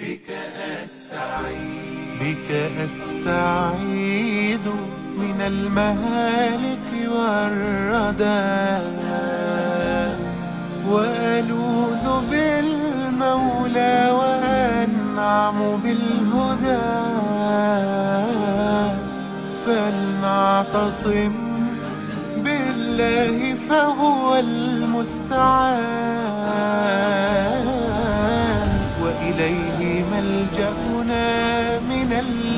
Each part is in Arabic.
بك أستعيذ من المهالك والردى، وألوذ بالمولى وأنعم بالهدى. فلنعتصم بالله فهو المستعان، وإليه ملجأنا من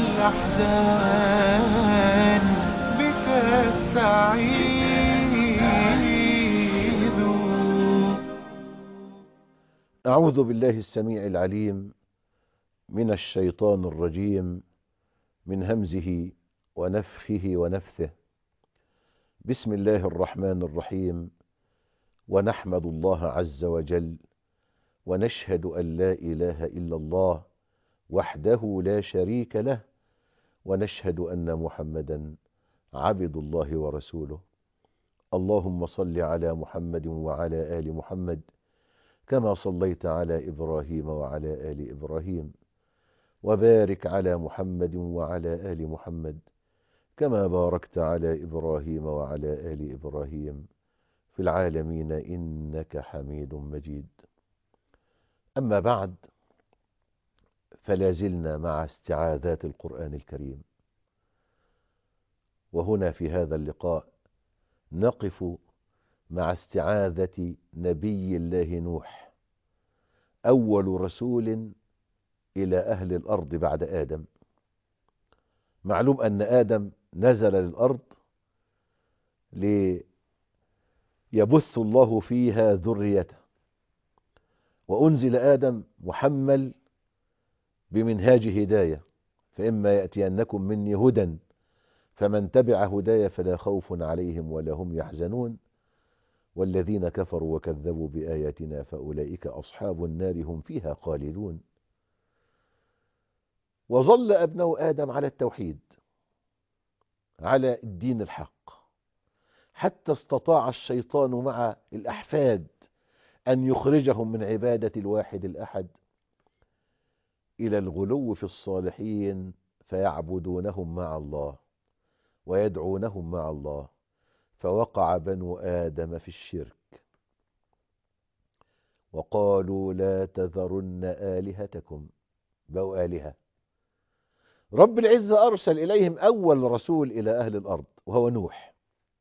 الأحزان. بك أستعيذ. أعوذ بالله السميع العليم من الشيطان الرجيم، من همزه ونفخه ونفثه. بسم الله الرحمن الرحيم. ونحمد الله عز وجل ونشهد أن لا إله إلا الله وحده لا شريك له، ونشهد أن محمدا عبد الله ورسوله. اللهم صل على محمد وعلى آل محمد كما صليت على إبراهيم وعلى آل إبراهيم، وبارك على محمد وعلى آل محمد كما باركت على إبراهيم وعلى آل إبراهيم في العالمين إنك حميد مجيد. أما بعد، فلازلنا مع استعاذات القرآن الكريم، وهنا في هذا اللقاء نقف مع استعاذة نبي الله نوح، أول رسول إلى أهل الأرض بعد آدم. معلوم أن آدم نزل للأرض ليبث الله فيها ذريته، وأنزل آدم محمل بمنهاج هداية، فإما يأتينكم مني هدى فمن تبع هدايا فلا خوف عليهم ولا هم يحزنون، والذين كفروا وكذبوا بآياتنا فأولئك أصحاب النار هم فيها خالدون. وظل أبناء آدم على التوحيد، على الدين الحق، حتى استطاع الشيطان مع الأحفاد أن يخرجهم من عبادة الواحد الأحد إلى الغلو في الصالحين، فيعبدونهم مع الله ويدعونهم مع الله، فوقع بنو آدم في الشرك. وقالوا لا تذرن آلهتكم، بقوا آلهة. رب العزة أرسل إليهم أول رسول إلى أهل الأرض وهو نوح،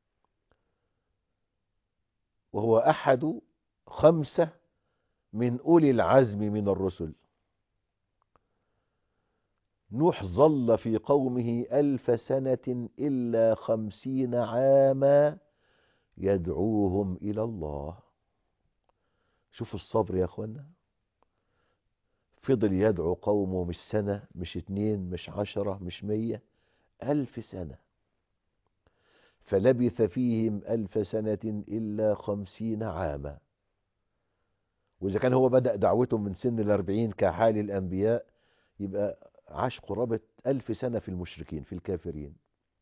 وهو أحد 5 من أولي العزم من الرسل. نوح ظل في قومه 1000 سنة إلا 50 عاما يدعوهم إلى الله. شوفوا الصبر يا أخوانا، فضل يدعو قومه مش سنة، مش 2، مش 10، مش 100، 1000 سنة. فلبث فيهم 1000 سنة إلا 50 عاما. وإذا كان هو بدأ دعوته من سن 40 كحال الأنبياء، يبقى عاش قرابة 1000 سنة في المشركين، في الكافرين.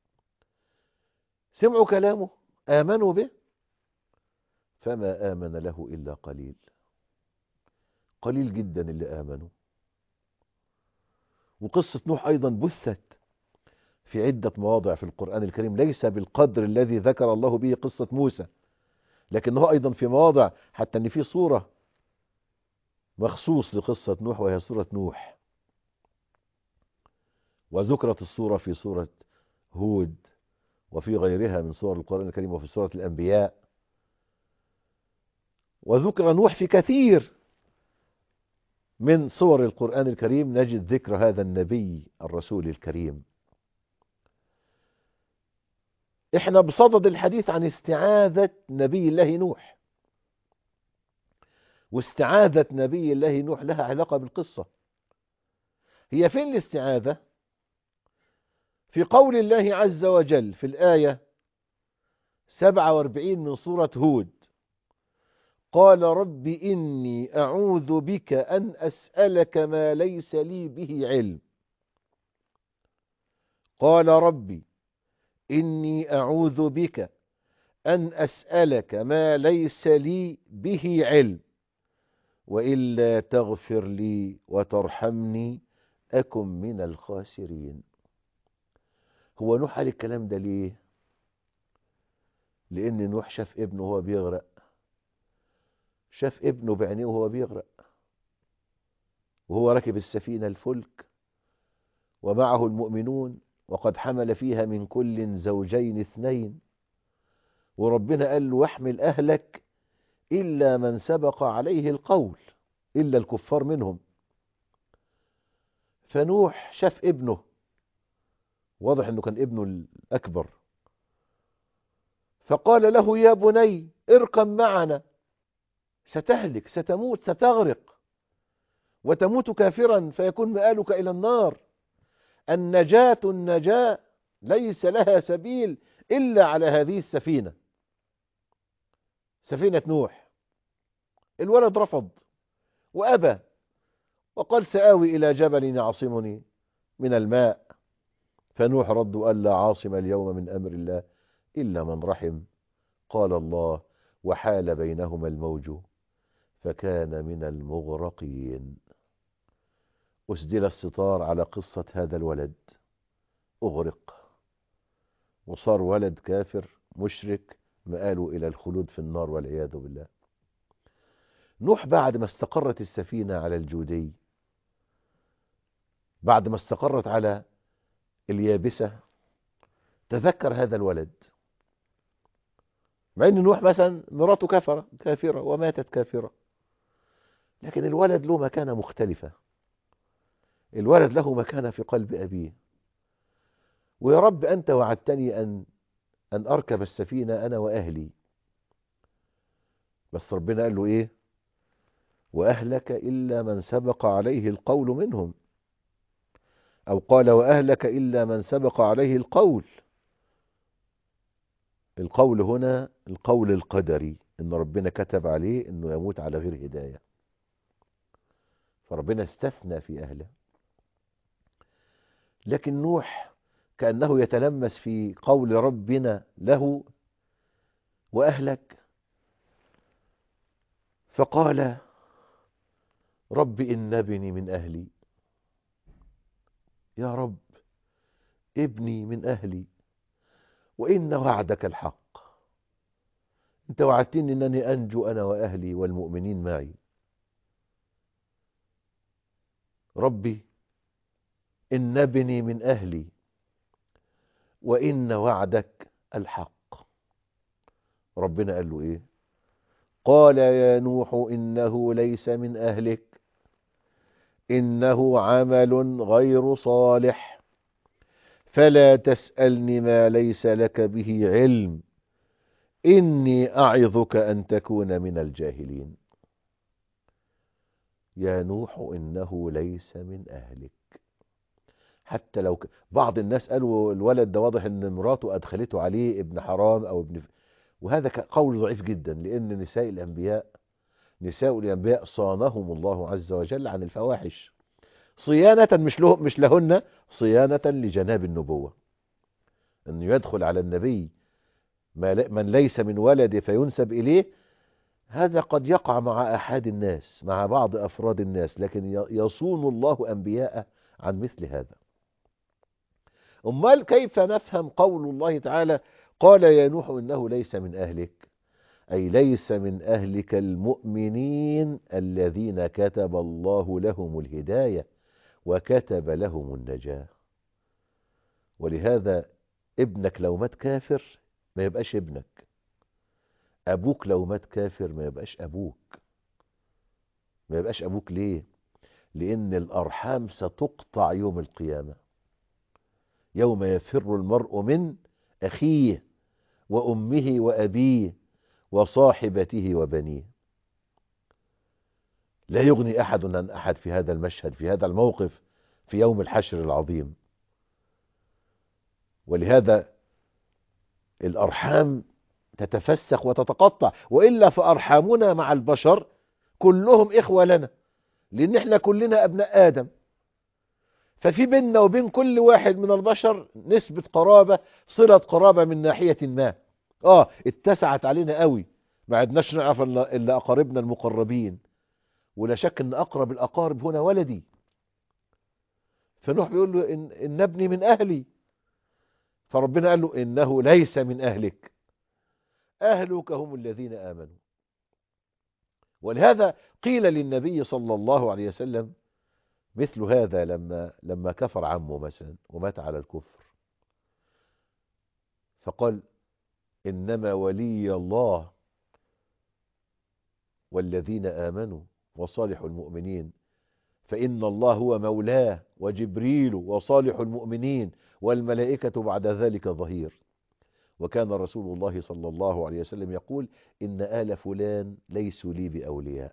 سمعوا كلامه، آمنوا به، فما آمن له إلا قليل، قليل جدا اللي آمنوا. وقصة نوح أيضا بثت في عدة مواضع في القرآن الكريم، ليس بالقدر الذي ذكر الله به قصة موسى، لكنه أيضا في مواضع، حتى أن في صورة مخصوص لقصة نوح وهي سورة نوح، وذكرت الصورة في سورة هود وفي غيرها من سور القرآن الكريم وفي سورة الأنبياء. وذكر نوح في كثير من سور القرآن الكريم، نجد ذكر هذا النبي الرسول الكريم. احنا بصدد الحديث عن استعاذة نبي الله نوح، واستعاذة نبي الله نوح لها علاقة بالقصة. هي فين الاستعاذة؟ في قول الله عز وجل في الآية 47 من سورة هود: قال رب إني أعوذ بك أن أسألك ما ليس لي به علم. قال ربي إني أعوذ بك أن أسألك ما ليس لي به علم، وإلا تغفر لي وترحمني أكن من الخاسرين. هو نوح قال الكلام ده ليه؟ لأن نوح شاف ابنه وهو بيغرق، شاف ابنه بعينيه وهو بيغرق، وهو راكب السفينة الفلك ومعه المؤمنون، وقد حمل فيها من كل زوجين اثنين، وربنا قال له واحمل أهلك إلا من سبق عليه القول، إلا الكفار منهم. فنوح شاف ابنه، واضح أنه كان ابنه الأكبر، فقال له يا بني اركب معنا، ستهلك، ستموت، ستغرق، وتموت كافرا فيكون مآلك إلى النار. النجاة ليس لها سبيل إلا على هذه السفينة، سفينة نوح. الولد رفض وأبى، وقال سآوي إلى جبل يعصمني من الماء. فنوح رد وقال لا عاصم اليوم من أمر الله إلا من رحم. قال الله وحال بينهما الموج فكان من المغرقين. أسدل الستار على قصة هذا الولد، أغرق وصار ولد كافر مشرك مآله إلى الخلود في النار والعياذ بالله. نوح بعد ما استقرت السفينة على الجودي، بعد ما استقرت على اليابسة، تذكر هذا الولد، مع ان نوح مثلا مراته كافرة وماتت كافرة، لكن الولد له مكانة مختلفة، الولد له مكانة في قلب أبيه. ويا رب أنت وعدتني أن أركب السفينة أنا وأهلي، بس ربنا قال له إيه؟ وأهلك إلا من سبق عليه القول منهم، أو قال وأهلك إلا من سبق عليه القول. القول هنا القول القدري، إن ربنا كتب عليه إنه يموت على غير هداية، فربنا استثنى في أهله. لكن نوح كأنه يتلمس في قول ربنا له وأهلك، فقال رب إن ابني من أهلي، يا رب ابني من أهلي، وإن وعدك الحق، أنت وعدتني أنني أنجو أنا وأهلي والمؤمنين معي. ربي إن ابني من أهلي وإن وعدك الحق. ربنا قال له إيه؟ قال يا نوح إنه ليس من أهلك، إنه عمل غير صالح، فلا تسألني ما ليس لك به علم، إني أعظك أن تكون من الجاهلين. يا نوح إنه ليس من أهلك. حتى لو بعض الناس قالوا الولد ده واضح ان مراته أدخلته عليه ابن حرام أو ابن وهذا قول ضعيف جدا، لأن نساء الأنبياء صانهم الله عز وجل عن الفواحش صيانة، مش لهن، صيانة لجناب النبوة. أن يدخل على النبي من ليس من ولده فينسب إليه، هذا قد يقع مع أحد الناس، مع بعض أفراد الناس، لكن يصون الله أنبياءه عن مثل هذا. أمال كيف نفهم قول الله تعالى قال يا نوح إنه ليس من أهلك؟ أي ليس من أهلك المؤمنين الذين كتب الله لهم الهداية وكتب لهم النجاة. ولهذا ابنك لو مات كافر ما يبقاش ابنك، أبوك لو مات كافر ما يبقاش أبوك. ما يبقاش أبوك ليه؟ لأن الأرحام ستقطع يوم القيامة، يوم يفر المرء من أخيه وأمه وأبيه وصاحبته وبنيه. لا يغني أحد عن أحد في هذا المشهد، في هذا الموقف، في يوم الحشر العظيم. ولهذا الأرحام تتفسخ وتتقطع، وإلا فأرحامنا مع البشر كلهم إخوة لنا، لأن احنا كلنا أبناء آدم، ففي بيننا وبين كل واحد من البشر نسبة قرابة، صلة قرابة من ناحية ما. اتسعت علينا قوي، ما عدناش نعرف إلا أقاربنا المقربين، ولا شك ان اقرب الاقارب هنا ولدي. فنوح بيقول له إن ابني من اهلي، فربنا قال له انه ليس من اهلك، اهلك هم الذين امنوا. ولهذا قيل للنبي صلى الله عليه وسلم مثل هذا لما كفر عمه مثلا ومات على الكفر، فقال إنما ولي الله والذين آمنوا وصالح المؤمنين، فإن الله هو مولاه وجبريل وصالح المؤمنين والملائكة بعد ذلك ظهير. وكان رسول الله صلى الله عليه وسلم يقول إن آل فلان ليسوا لي بأولياء،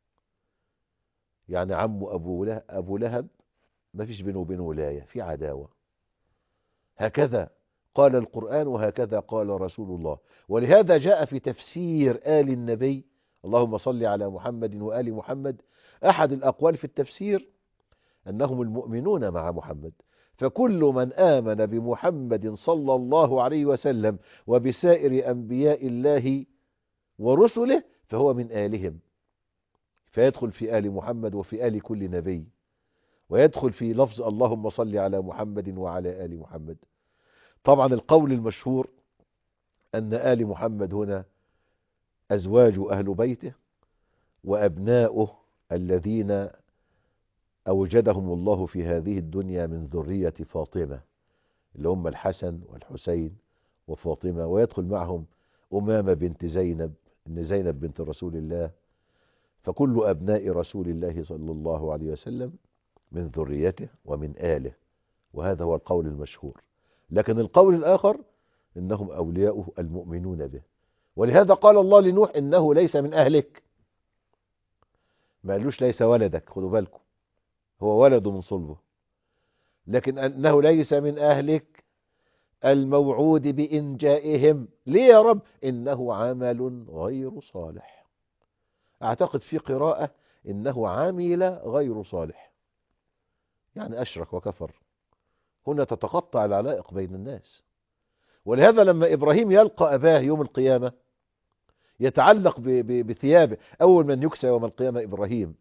يعني عمه أبو لهب ما فيش بينه وبينه ولاية، في عداوة. هكذا قال القرآن وهكذا قال رسول الله. ولهذا جاء في تفسير آل النبي، اللهم صل على محمد وآل محمد، أحد الأقوال في التفسير أنهم المؤمنون مع محمد، فكل من آمن بمحمد صلى الله عليه وسلم وبسائر أنبياء الله ورسله فهو من آلهم، فيدخل في آل محمد وفي آل كل نبي، ويدخل في لفظ اللهم صل على محمد وعلى آل محمد. طبعا القول المشهور أن آل محمد هنا أزواج أهل بيته وأبناؤه الذين أوجدهم الله في هذه الدنيا من ذرية فاطمة، اللي هم الحسن والحسين وفاطمة، ويدخل معهم أمامة بنت زينب، إن زينب بنت رسول الله. فكل أبناء رسول الله صلى الله عليه وسلم من ذريته ومن آله، وهذا هو القول المشهور. لكن القول الآخر إنهم أولياؤه المؤمنون به. ولهذا قال الله لنوح إنه ليس من أهلك، ما قالوش ليس ولدك، خدوا بالكم، هو ولد من صلبه، لكن أنه ليس من أهلك الموعود بإنجائهم. ليه يا رب؟ إنه عمل غير صالح. أعتقد في قراءة إنه عامل غير صالح، يعني أشرك وكفر. هنا تتقطع العلائق بين الناس. ولهذا لما إبراهيم يلقى أباه يوم القيامة يتعلق بثيابه، أول من يكسى يوم القيامة إبراهيم،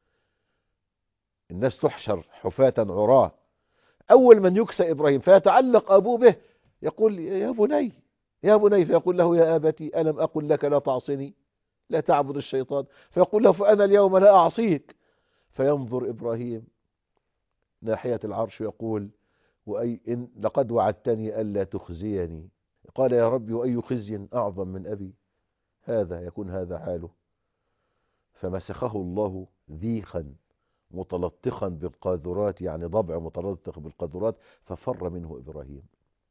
الناس تحشر حفاة عراة، أول من يكسى إبراهيم، فيتعلق أبوه به، يقول يا بني يا بني، فيقول له يا أبتي ألم أقل لك لا تعصني لا تعبد الشيطان، فيقول له فأنا اليوم لا أعصيك. فينظر إبراهيم ناحية العرش ويقول إن لقد وعدتني ألا تخزيني. قال يا ربي وأي خزي أعظم من أبي، هذا يكون هذا حاله. فمسخه الله ذيخا متلطخا بالقاذورات، يعني ضبع متلطخ بالقاذورات، ففر منه إبراهيم.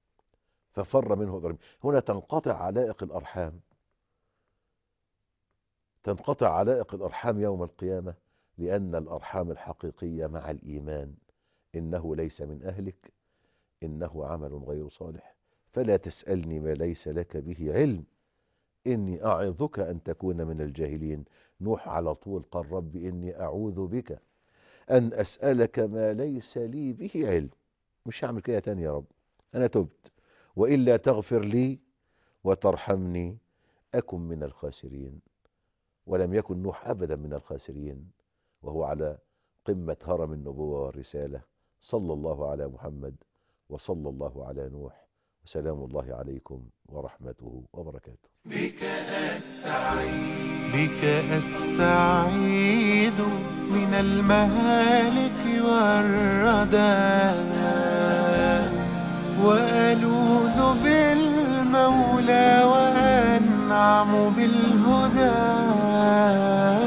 هنا تنقطع علائق الأرحام، تنقطع علائق الأرحام يوم القيامة، لأن الأرحام الحقيقية مع الإيمان إنه ليس من أهلك، إنه عمل غير صالح، فلا تسألني ما ليس لك به علم، إني أعظك أن تكون من الجاهلين. نوح على طول قال رب إني أعوذ بك أن أسألك ما ليس لي به علم. مش هعمل كده تاني يا رب، أنا تبت، وإلا تغفر لي وترحمني أكن من الخاسرين. ولم يكن نوح أبدا من الخاسرين، وهو على قمة هرم النبوة والرسالة. صلى الله على محمد وصلى الله على نوح، وسلام الله عليكم ورحمته وبركاته. بك أستعيذ من المهالك والردى، وألوذ بالمولى وأنعم بالهدى.